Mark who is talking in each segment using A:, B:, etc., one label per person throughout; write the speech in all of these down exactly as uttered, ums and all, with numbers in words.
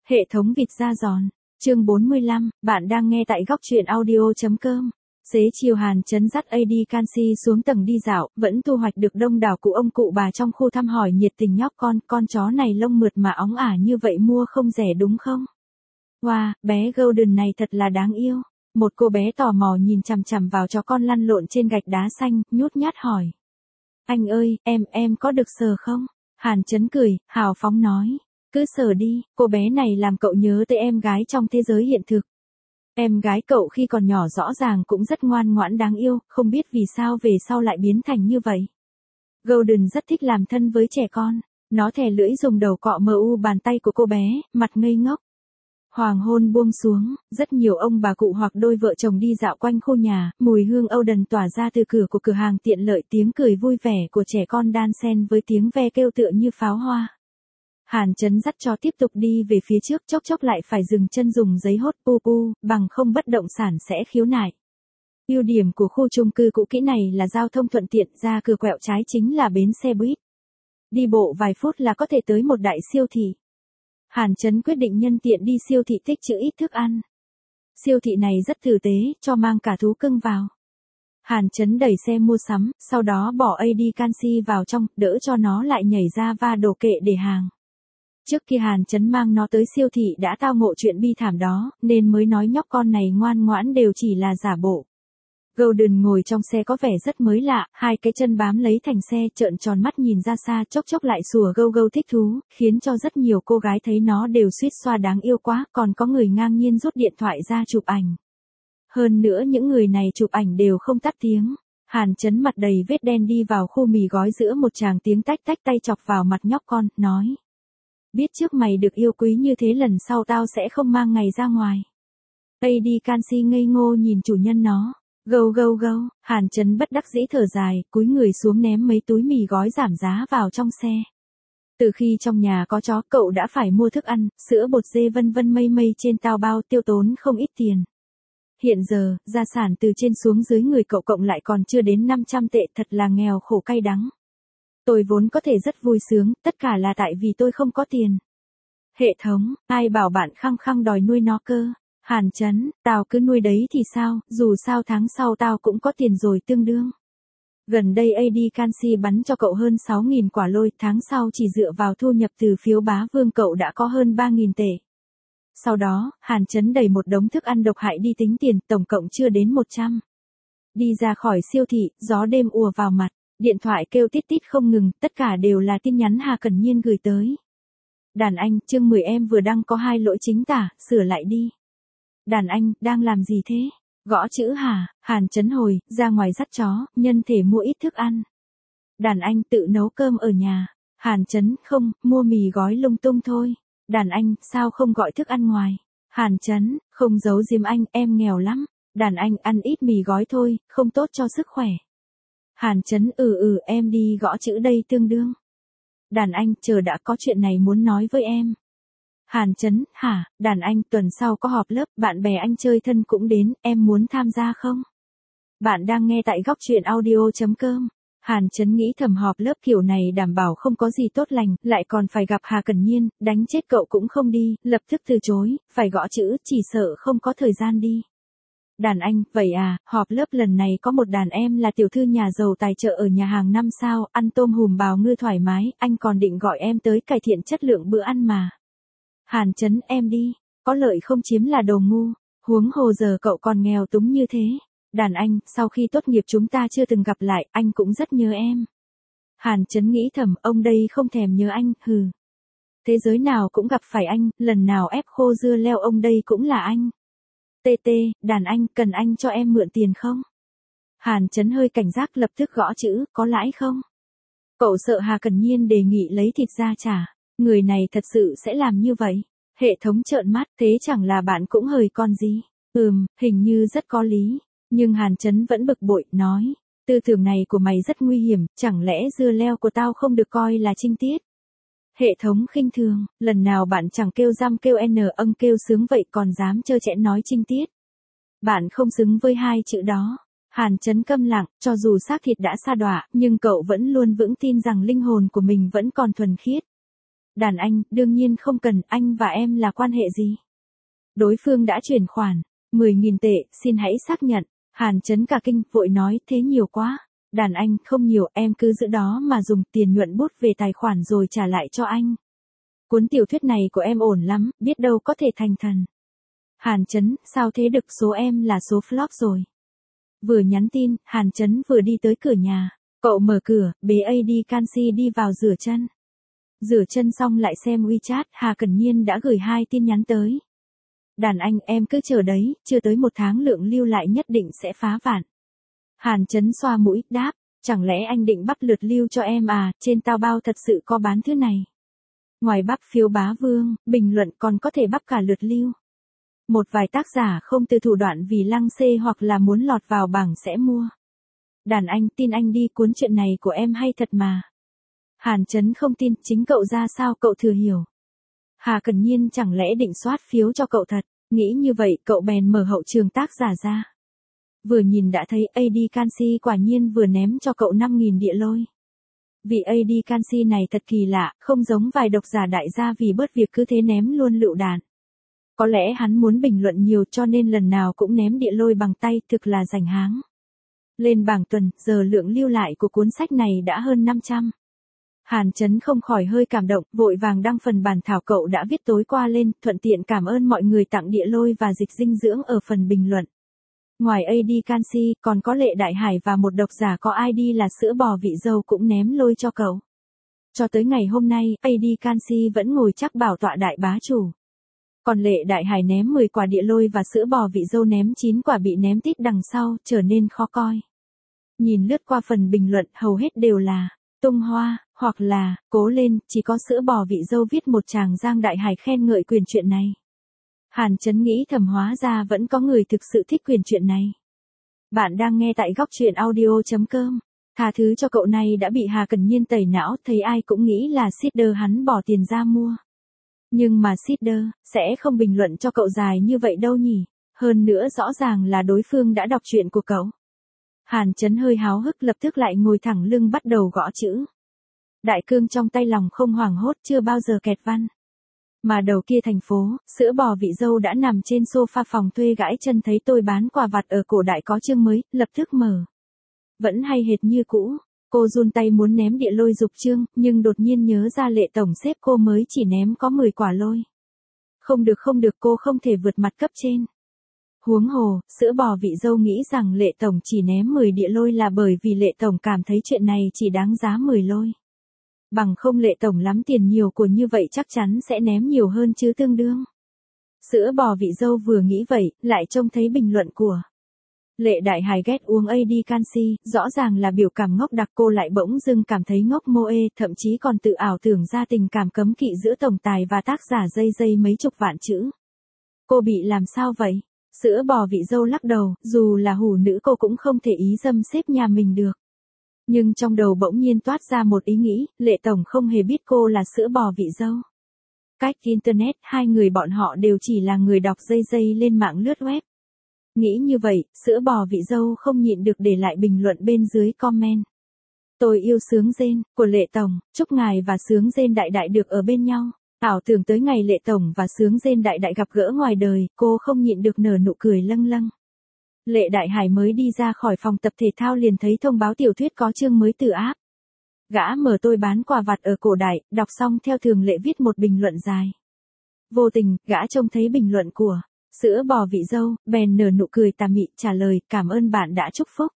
A: Hệ thống vịt da giòn. Chương bốn mươi lăm, bạn đang nghe tại góc truyện audio chấm com. Xế chiều Hàn Chấn dắt a đê Canxi xuống tầng đi dạo, vẫn thu hoạch được đông đảo cụ ông cụ bà trong khu thăm hỏi nhiệt tình nhóc con, con chó này lông mượt mà óng ả như vậy mua không rẻ đúng không? Wow, bé Golden này thật là đáng yêu. Một cô bé tò mò nhìn chằm chằm vào chó con lăn lộn trên gạch đá xanh, nhút nhát hỏi. Anh ơi, em, em có được sờ không? Hàn Chấn cười, hào phóng nói. Cứ sờ đi, cô bé này làm cậu nhớ tới em gái trong thế giới hiện thực. Em gái cậu khi còn nhỏ rõ ràng cũng rất ngoan ngoãn đáng yêu, không biết vì sao về sau lại biến thành như vậy. Golden rất thích làm thân với trẻ con, nó thè lưỡi dùng đầu cọ mờ u bàn tay của cô bé, mặt ngây ngốc. Hoàng hôn buông xuống, rất nhiều ông bà cụ hoặc đôi vợ chồng đi dạo quanh khu nhà, mùi hương âu đần tỏa ra từ cửa của cửa hàng tiện lợi, tiếng cười vui vẻ của trẻ con đan xen với tiếng ve kêu tựa như pháo hoa. Hàn Chấn dắt chó tiếp tục đi về phía trước, chốc chốc lại phải dừng chân dùng giấy hốt pu pu, bằng không bất động sản sẽ khiếu nại. Ưu điểm của khu chung cư cũ kỹ này là giao thông thuận tiện, ra cửa quẹo trái chính là bến xe buýt. Đi bộ vài phút là có thể tới một đại siêu thị. Hàn Chấn quyết định nhân tiện đi siêu thị tích trữ ít thức ăn. Siêu thị này rất tử tế, cho mang cả thú cưng vào. Hàn Chấn đẩy xe mua sắm, sau đó bỏ a đê Canxi vào trong, đỡ cho nó lại nhảy ra va đổ kệ để hàng. Trước khi Hàn Chấn mang nó tới siêu thị đã tao ngộ chuyện bi thảm đó, nên mới nói nhóc con này ngoan ngoãn đều chỉ là giả bộ. Golden ngồi trong xe có vẻ rất mới lạ, hai cái chân bám lấy thành xe, trợn tròn mắt nhìn ra xa, chốc chốc lại sủa gâu gâu thích thú, khiến cho rất nhiều cô gái thấy nó đều suýt xoa đáng yêu quá, còn có người ngang nhiên rút điện thoại ra chụp ảnh. Hơn nữa những người này chụp ảnh đều không tắt tiếng. Hàn Chấn mặt đầy vết đen đi vào khu mì gói giữa một tràng tiếng tách tách tay chọc vào mặt nhóc con, nói. Biết trước mày được yêu quý như thế lần sau tao sẽ không mang ngày ra ngoài. a đê Canxi ngây ngô nhìn chủ nhân nó. Gâu gâu gâu, Hàn Chấn bất đắc dĩ thở dài, cúi người xuống ném mấy túi mì gói giảm giá vào trong xe. Từ khi trong nhà có chó, cậu đã phải mua thức ăn, sữa bột dê vân vân mây mây trên tao bao, tiêu tốn không ít tiền. Hiện giờ, gia sản từ trên xuống dưới người cậu cộng lại còn chưa đến năm trăm tệ, thật là nghèo khổ cay đắng. Tôi vốn có thể rất vui sướng, tất cả là tại vì tôi không có tiền. Hệ thống, ai bảo bạn khăng khăng đòi nuôi nó cơ? Hàn Chấn, tao cứ nuôi đấy thì sao, dù sao tháng sau tao cũng có tiền rồi tương đương. Gần đây a đê Canxi bắn cho cậu hơn sáu nghìn quả lôi, tháng sau chỉ dựa vào thu nhập từ phiếu bá vương cậu đã có hơn ba nghìn tệ. Sau đó, Hàn Chấn đẩy một đống thức ăn độc hại đi tính tiền, tổng cộng chưa đến một trăm. Đi ra khỏi siêu thị, gió đêm ùa vào mặt, điện thoại kêu tít tít không ngừng, tất cả đều là tin nhắn Hà Cẩn Nhiên gửi tới. Đàn anh, chương mười em vừa đăng có hai lỗi chính tả, sửa lại đi. Đàn anh, đang làm gì thế? Gõ chữ hả? Hàn Chấn hồi, ra ngoài dắt chó, nhân thể mua ít thức ăn. Đàn anh, tự nấu cơm ở nhà. Hàn Chấn, không, mua mì gói lung tung thôi. Đàn anh, sao không gọi thức ăn ngoài? Hàn Chấn, không giấu giếm anh, em nghèo lắm. Đàn anh, ăn ít mì gói thôi, không tốt cho sức khỏe. Hàn Chấn, ừ ừ, em đi gõ chữ đây tương đương. Đàn anh, chờ đã, có chuyện này muốn nói với em. Hàn Chấn, hả? Đàn anh, tuần sau có họp lớp, bạn bè anh chơi thân cũng đến, em muốn tham gia không? Bạn đang nghe tại góc truyện audio chấm com. Hàn Chấn nghĩ thầm họp lớp kiểu này đảm bảo không có gì tốt lành, lại còn phải gặp Hà Cẩn Nhiên, đánh chết cậu cũng không đi, lập tức từ chối, phải gõ chữ, chỉ sợ không có thời gian đi. Đàn anh, vậy à, họp lớp lần này có một đàn em là tiểu thư nhà giàu tài trợ ở nhà hàng năm sao, ăn tôm hùm bào ngư thoải mái, anh còn định gọi em tới cải thiện chất lượng bữa ăn mà. Hàn Chấn, em đi, có lợi không chiếm là đồ ngu, huống hồ giờ cậu còn nghèo túng như thế. Đàn anh, sau khi tốt nghiệp chúng ta chưa từng gặp lại, anh cũng rất nhớ em. Hàn Chấn nghĩ thầm, ông đây không thèm nhớ anh, hừ. Thế giới nào cũng gặp phải anh, lần nào ép khô dưa leo ông đây cũng là anh. tê tê, đàn anh, cần anh cho em mượn tiền không? Hàn Chấn hơi cảnh giác lập tức gõ chữ, có lãi không? Cậu sợ Hà Cẩn Nhiên đề nghị lấy thịt ra trả. Người này thật sự sẽ làm như vậy. Hệ thống trợn mắt, thế chẳng là bạn cũng hời con gì? Ừm, hình như rất có lý. Nhưng Hàn Chấn vẫn bực bội, nói. Tư tưởng này của mày rất nguy hiểm, chẳng lẽ dưa leo của tao không được coi là trinh tiết? Hệ thống khinh thường, lần nào bạn chẳng kêu răm kêu n âng kêu sướng vậy còn dám trơ trẽn nói trinh tiết. Bạn không xứng với hai chữ đó. Hàn Chấn câm lặng, cho dù xác thịt đã sa đọa, nhưng cậu vẫn luôn vững tin rằng linh hồn của mình vẫn còn thuần khiết. Đàn anh, đương nhiên không cần, anh và em là quan hệ gì? Đối phương đã chuyển khoản. mười nghìn tệ, xin hãy xác nhận. Hàn Chấn cả kinh, vội nói, thế nhiều quá. Đàn anh, không nhiều, em cứ giữ đó mà dùng, tiền nhuận bút về tài khoản rồi trả lại cho anh. Cuốn tiểu thuyết này của em ổn lắm, biết đâu có thể thành thần. Hàn Chấn, sao thế được, số em là số flop rồi. Vừa nhắn tin, Hàn Chấn vừa đi tới cửa nhà. Cậu mở cửa, bế a đê Canxi đi vào rửa chân. Rửa chân xong lại xem WeChat, Hà Cẩn Nhiên đã gửi hai tin nhắn tới. Đàn anh, em cứ chờ đấy, chưa tới một tháng lượng lưu lại nhất định sẽ phá vạn. Hàn Chấn xoa mũi, đáp, chẳng lẽ anh định bắp lượt lưu cho em à, trên tao bao thật sự có bán thứ này. Ngoài bắp phiếu bá vương, bình luận còn có thể bắp cả lượt lưu. Một vài tác giả không từ thủ đoạn vì lăng xê hoặc là muốn lọt vào bảng sẽ mua. Đàn anh, tin anh đi, cuốn chuyện này của em hay thật mà. Hàn Chấn không tin, chính cậu ra sao cậu thừa hiểu. Hà Cẩn Nhiên chẳng lẽ định soát phiếu cho cậu thật, nghĩ như vậy cậu bèn mở hậu trường tác giả ra. Vừa nhìn đã thấy a đê Canxi quả nhiên vừa ném cho cậu năm nghìn địa lôi. Vì a đê Canxi này thật kỳ lạ, không giống vài độc giả đại gia vì bớt việc cứ thế ném luôn lựu đạn. Có lẽ hắn muốn bình luận nhiều cho nên lần nào cũng ném địa lôi bằng tay, thực là rành háng. Lên bảng tuần, giờ lượng lưu lại của cuốn sách này đã hơn năm trăm. Hàn Chấn không khỏi hơi cảm động, vội vàng đăng phần bản thảo cậu đã viết tối qua lên, thuận tiện cảm ơn mọi người tặng địa lôi và dịch dinh dưỡng ở phần bình luận. Ngoài a đê Canxi, còn có Lệ Đại Hải và một độc giả có i đê là sữa bò vị dâu cũng ném lôi cho cậu. Cho tới ngày hôm nay, a đê Canxi vẫn ngồi chắc bảo tọa đại bá chủ. Còn Lệ Đại Hải ném mười quả địa lôi và sữa bò vị dâu ném chín quả bị ném tít đằng sau, trở nên khó coi. Nhìn lướt qua phần bình luận, hầu hết đều là tung hoa, hoặc là cố lên, chỉ có sữa bò vị dâu viết một tràng Giang Đại Hải khen ngợi quyền chuyện này. Hàn Chấn nghĩ thầm hóa ra vẫn có người thực sự thích quyền chuyện này. Bạn đang nghe tại góc truyện audio chấm com. Tha thứ cho cậu này đã bị Hà Cẩn Nhiên tẩy não, thấy ai cũng nghĩ là seeder hắn bỏ tiền ra mua. Nhưng mà seeder sẽ không bình luận cho cậu dài như vậy đâu nhỉ, hơn nữa rõ ràng là đối phương đã đọc chuyện của cậu. Hàn Chấn hơi háo hức lập tức lại ngồi thẳng lưng bắt đầu gõ chữ. Đại cương trong tay lòng không hoảng hốt, chưa bao giờ kẹt văn. Mà đầu kia thành phố, sữa bò vị dâu đã nằm trên sofa phòng thuê gãi chân thấy tôi bán quà vặt ở cổ đại có chương mới, lập tức mở. Vẫn hay hệt như cũ, cô run tay muốn ném địa lôi dục chương, nhưng đột nhiên nhớ ra Lệ tổng sếp cô mới chỉ ném có mười quả lôi. Không được không được, cô không thể vượt mặt cấp trên. Huống hồ, sữa bò vị dâu nghĩ rằng Lệ tổng chỉ ném mười địa lôi là bởi vì Lệ tổng cảm thấy chuyện này chỉ đáng giá mười lôi. Bằng không Lệ tổng lắm tiền nhiều của như vậy chắc chắn sẽ ném nhiều hơn chứ tương đương. Sữa bò vị dâu vừa nghĩ vậy, lại trông thấy bình luận của Lệ Đại Hải ghét uống a đê Canxi, rõ ràng là biểu cảm ngốc đặc, cô lại bỗng dưng cảm thấy ngốc mô ê, thậm chí còn tự ảo tưởng ra tình cảm cấm kỵ giữa tổng tài và tác giả dây dây mấy chục vạn chữ. Cô bị làm sao vậy? Sữa bò vị dâu lắc đầu, dù là hủ nữ cô cũng không thể ý dâm xếp nhà mình được. Nhưng trong đầu bỗng nhiên toát ra một ý nghĩ, Lệ tổng không hề biết cô là sữa bò vị dâu. Cách internet, hai người bọn họ đều chỉ là người đọc dây dây lên mạng lướt web. Nghĩ như vậy, sữa bò vị dâu không nhịn được để lại bình luận bên dưới comment. Tôi yêu sướng rên, của Lệ tổng, chúc ngài và sướng rên đại đại được ở bên nhau. Ảo tưởng tới ngày Lệ tổng và sướng rên đại đại gặp gỡ ngoài đời, cô không nhịn được nở nụ cười lâng lâng. Lệ Đại Hải mới đi ra khỏi phòng tập thể thao liền thấy thông báo tiểu thuyết có chương mới từ app. Gã mở tôi bán quà vặt ở cổ đại, đọc xong theo thường lệ viết một bình luận dài. Vô tình, gã trông thấy bình luận của sữa bò vị dâu, bèn nở nụ cười tà mị trả lời cảm ơn bạn đã chúc phúc.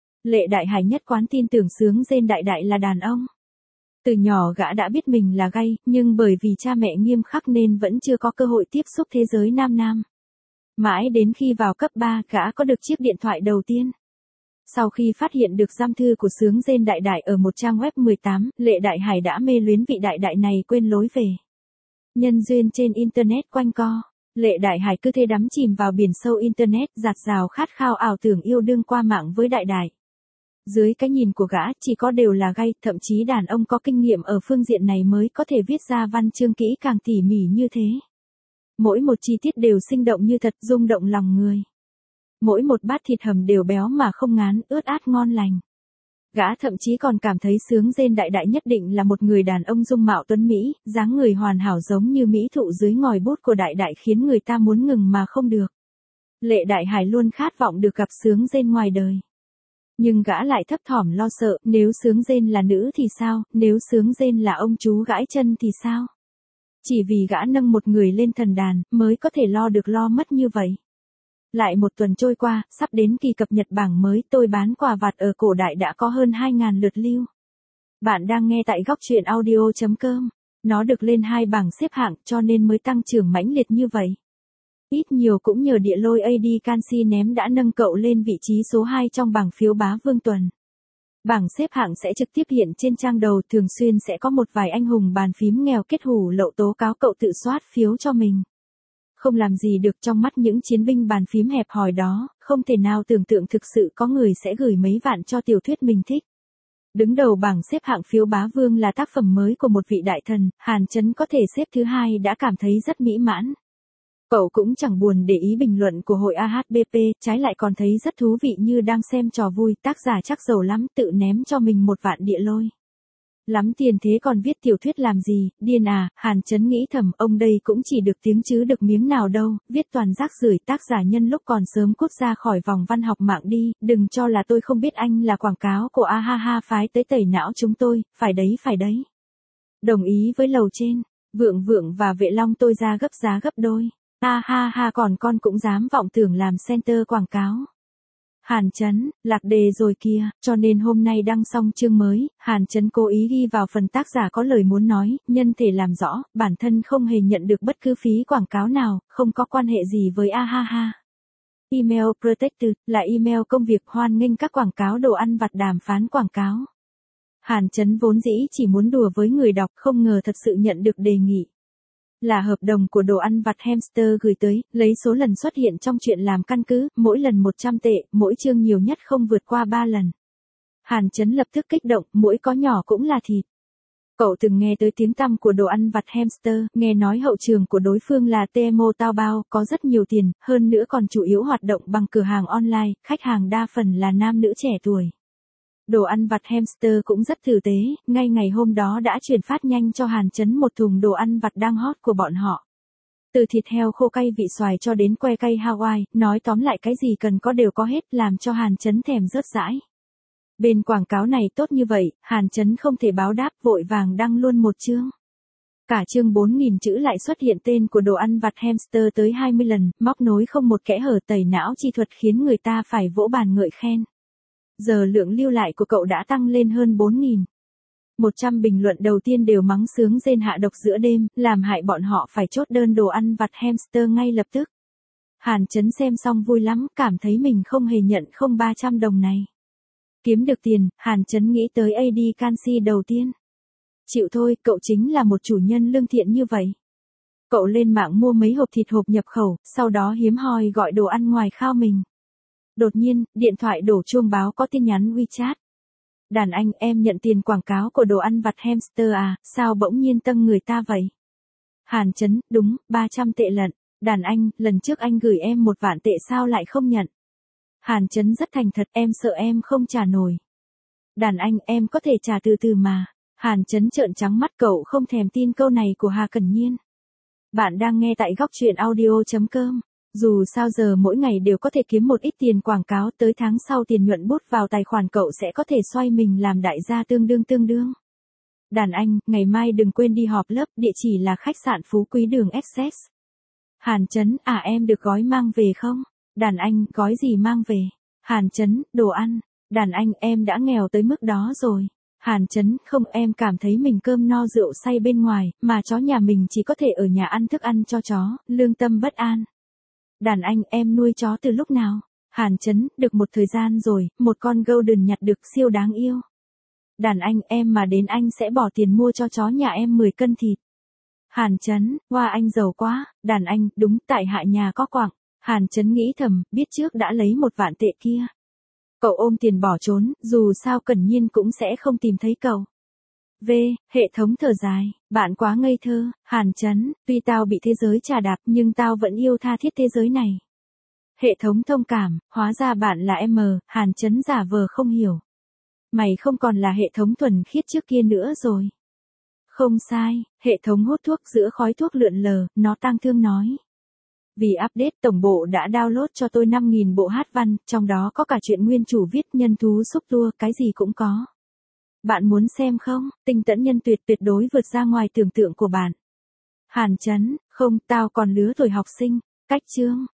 A: Lệ Đại Hải nhất quán tin tưởng sướng rên đại đại là đàn ông. Từ nhỏ gã đã biết mình là gay, nhưng bởi vì cha mẹ nghiêm khắc nên vẫn chưa có cơ hội tiếp xúc thế giới nam nam. Mãi đến khi vào cấp ba, gã có được chiếc điện thoại đầu tiên. Sau khi phát hiện được giam thư của sướng rên đại đại ở một trang web mười tám, Lệ Đại Hải đã mê luyến vị đại đại này quên lối về. Nhân duyên trên internet quanh co, Lệ Đại Hải cứ thế đắm chìm vào biển sâu internet, dạt dào khát khao ảo tưởng yêu đương qua mạng với đại đại. Dưới cái nhìn của gã, chỉ có đều là gay, thậm chí đàn ông có kinh nghiệm ở phương diện này mới có thể viết ra văn chương kỹ càng tỉ mỉ như thế. Mỗi một chi tiết đều sinh động như thật, rung động lòng người. Mỗi một bát thịt hầm đều béo mà không ngán, ướt át ngon lành. Gã thậm chí còn cảm thấy Sướng Dên đại đại nhất định là một người đàn ông dung mạo tuấn Mỹ, dáng người hoàn hảo giống như mỹ thụ dưới ngòi bút của đại đại khiến người ta muốn ngừng mà không được. Lệ Đại Hải luôn khát vọng được gặp Sướng Dên ngoài đời. Nhưng gã lại thấp thỏm lo sợ, nếu Sướng Dên là nữ thì sao, nếu Sướng Dên là ông chú gãi chân thì sao? Chỉ vì gã nâng một người lên thần đàn, mới có thể lo được lo mất như vậy. Lại một tuần trôi qua, sắp đến kỳ cập nhật bảng mới, tôi bán quà vặt ở cổ đại đã có hơn hai nghìn lượt lưu. Bạn đang nghe tại góc truyện audio chấm com. Nó được lên hai bảng xếp hạng cho nên mới tăng trưởng mãnh liệt như vậy. Ít nhiều cũng nhờ địa lôi a đê Canxi ném đã nâng cậu lên vị trí số hai trong bảng phiếu bá vương tuần. Bảng xếp hạng sẽ trực tiếp hiện trên trang đầu, thường xuyên sẽ có một vài anh hùng bàn phím nghèo kết hủ lậu tố cáo cậu tự soát phiếu cho mình. Không làm gì được trong mắt những chiến binh bàn phím hẹp hòi đó, không thể nào tưởng tượng thực sự có người sẽ gửi mấy vạn cho tiểu thuyết mình thích. Đứng đầu bảng xếp hạng phiếu bá vương là tác phẩm mới của một vị đại thần, Hàn Chấn có thể xếp thứ hai đã cảm thấy rất mỹ mãn. Cậu cũng chẳng buồn để ý bình luận của hội a hát bê pê, trái lại còn thấy rất thú vị như đang xem trò vui, tác giả chắc giàu lắm tự ném cho mình một vạn địa lôi. Lắm tiền thế còn viết tiểu thuyết làm gì, điên à, Hàn Chấn nghĩ thầm, ông đây cũng chỉ được tiếng chứ được miếng nào đâu, viết toàn rác rưởi, tác giả nhân lúc còn sớm cút ra khỏi vòng văn học mạng đi, đừng cho là tôi không biết anh là quảng cáo của a ha ha phái tới tẩy não chúng tôi, phải đấy phải đấy. Đồng ý với lầu trên, Vượng Vượng và Vệ Long tôi ra gấp giá gấp đôi. A ha ha còn con cũng dám vọng tưởng làm center quảng cáo. Hàn Chấn, lạc đề rồi kìa, cho nên hôm nay đăng xong chương mới, Hàn Chấn cố ý ghi vào phần tác giả có lời muốn nói, nhân thể làm rõ, bản thân không hề nhận được bất cứ phí quảng cáo nào, không có quan hệ gì với a ha ha. Email Protected là email công việc hoan nghênh các quảng cáo đồ ăn vặt đàm phán quảng cáo. Hàn Chấn vốn dĩ chỉ muốn đùa với người đọc, không ngờ thật sự nhận được đề nghị. Là hợp đồng của đồ ăn vặt hamster gửi tới, lấy số lần xuất hiện trong chuyện làm căn cứ, mỗi lần một trăm tệ, mỗi chương nhiều nhất không vượt qua ba lần. Hàn Chấn lập tức kích động, mỗi có nhỏ cũng là thịt. Cậu từng nghe tới tiếng tăm của đồ ăn vặt hamster, nghe nói hậu trường của đối phương là Temu Taobao, có rất nhiều tiền, hơn nữa còn chủ yếu hoạt động bằng cửa hàng online, khách hàng đa phần là nam nữ trẻ tuổi. Đồ ăn vặt hamster cũng rất tử tế, ngay ngày hôm đó đã chuyển phát nhanh cho Hàn Chấn một thùng đồ ăn vặt đang hot của bọn họ. Từ thịt heo khô cay vị xoài cho đến que cay Hawaii, nói tóm lại cái gì cần có đều có hết, làm cho Hàn Chấn thèm rớt rãi. Bên quảng cáo này tốt như vậy, Hàn Chấn không thể báo đáp, vội vàng đăng luôn một chương. Cả chương bốn nghìn chữ lại xuất hiện tên của đồ ăn vặt hamster tới hai mươi lần, móc nối không một kẽ hở, tẩy não chi thuật khiến người ta phải vỗ bàn ngợi khen. Giờ lượng lưu lại của cậu đã tăng lên hơn bốn nghìn. một trăm bình luận đầu tiên đều mắng Sướng Dên hạ độc giữa đêm, làm hại bọn họ phải chốt đơn đồ ăn vặt hamster ngay lập tức. Hàn Chấn xem xong vui lắm, cảm thấy mình không hề nhận không ba trăm đồng này. Kiếm được tiền, Hàn Chấn nghĩ tới a đê Canxi đầu tiên. Chịu thôi, cậu chính là một chủ nhân lương thiện như vậy. Cậu lên mạng mua mấy hộp thịt hộp nhập khẩu, sau đó hiếm hoi gọi đồ ăn ngoài khao mình. Đột nhiên, điện thoại đổ chuông báo có tin nhắn WeChat. Đàn anh, em nhận tiền quảng cáo của đồ ăn vặt hamster à, sao bỗng nhiên tâng người ta vậy? Hàn Chấn, đúng, ba trăm tệ lận. Đàn anh, lần trước anh gửi em một vạn tệ sao lại không nhận? Hàn Chấn rất thành thật, em sợ em không trả nổi. Đàn anh, em có thể trả từ từ mà. Hàn Chấn trợn trắng mắt, cậu không thèm tin câu này của Hà Cẩn Nhiên. Bạn đang nghe tại góc truyện audio chấm com. Dù sao giờ mỗi ngày đều có thể kiếm một ít tiền quảng cáo, tới tháng sau tiền nhuận bút vào tài khoản cậu sẽ có thể xoay mình làm đại gia tương đương tương đương. Đàn anh, ngày mai đừng quên đi họp lớp, địa chỉ là khách sạn Phú Quý đường Essex. Hàn Chấn, à em được gói mang về không? Đàn anh, gói gì mang về? Hàn Chấn, đồ ăn. Đàn anh, em đã nghèo tới mức đó rồi. Hàn Chấn, không, em cảm thấy mình cơm no rượu say bên ngoài, mà chó nhà mình chỉ có thể ở nhà ăn thức ăn cho chó, lương tâm bất an. Đàn anh, em nuôi chó từ lúc nào? Hàn Chấn, được một thời gian rồi, một con golden nhặt được siêu đáng yêu. Đàn anh, em mà đến anh sẽ bỏ tiền mua cho chó nhà em mười cân thịt. Hàn Chấn, wow anh giàu quá. Đàn anh, đúng, tại hạ nhà có quặng. Hàn Chấn nghĩ thầm, biết trước đã lấy một vạn tệ kia. Cậu ôm tiền bỏ trốn, dù sao Cẩn Nhiên cũng sẽ không tìm thấy cậu. V, hệ thống thở dài, bạn quá ngây thơ. Hàn Chấn, tuy tao bị thế giới chà đạp nhưng tao vẫn yêu tha thiết thế giới này. Hệ thống thông cảm, hóa ra bạn là M, Hàn Chấn giả vờ không hiểu. Mày không còn là hệ thống thuần khiết trước kia nữa rồi. Không sai, hệ thống hút thuốc giữa khói thuốc lượn lờ, nó tang thương nói. Vì update tổng bộ đã download cho tôi năm nghìn bộ hát văn, trong đó có cả chuyện nguyên chủ viết nhân thú xúc tua, cái gì cũng có. Bạn muốn xem không? Tinh tẫn nhân tuyệt tuyệt đối vượt ra ngoài tưởng tượng của bạn. Hàn Chấn, không, tao còn lứa tuổi học sinh. Cách chương.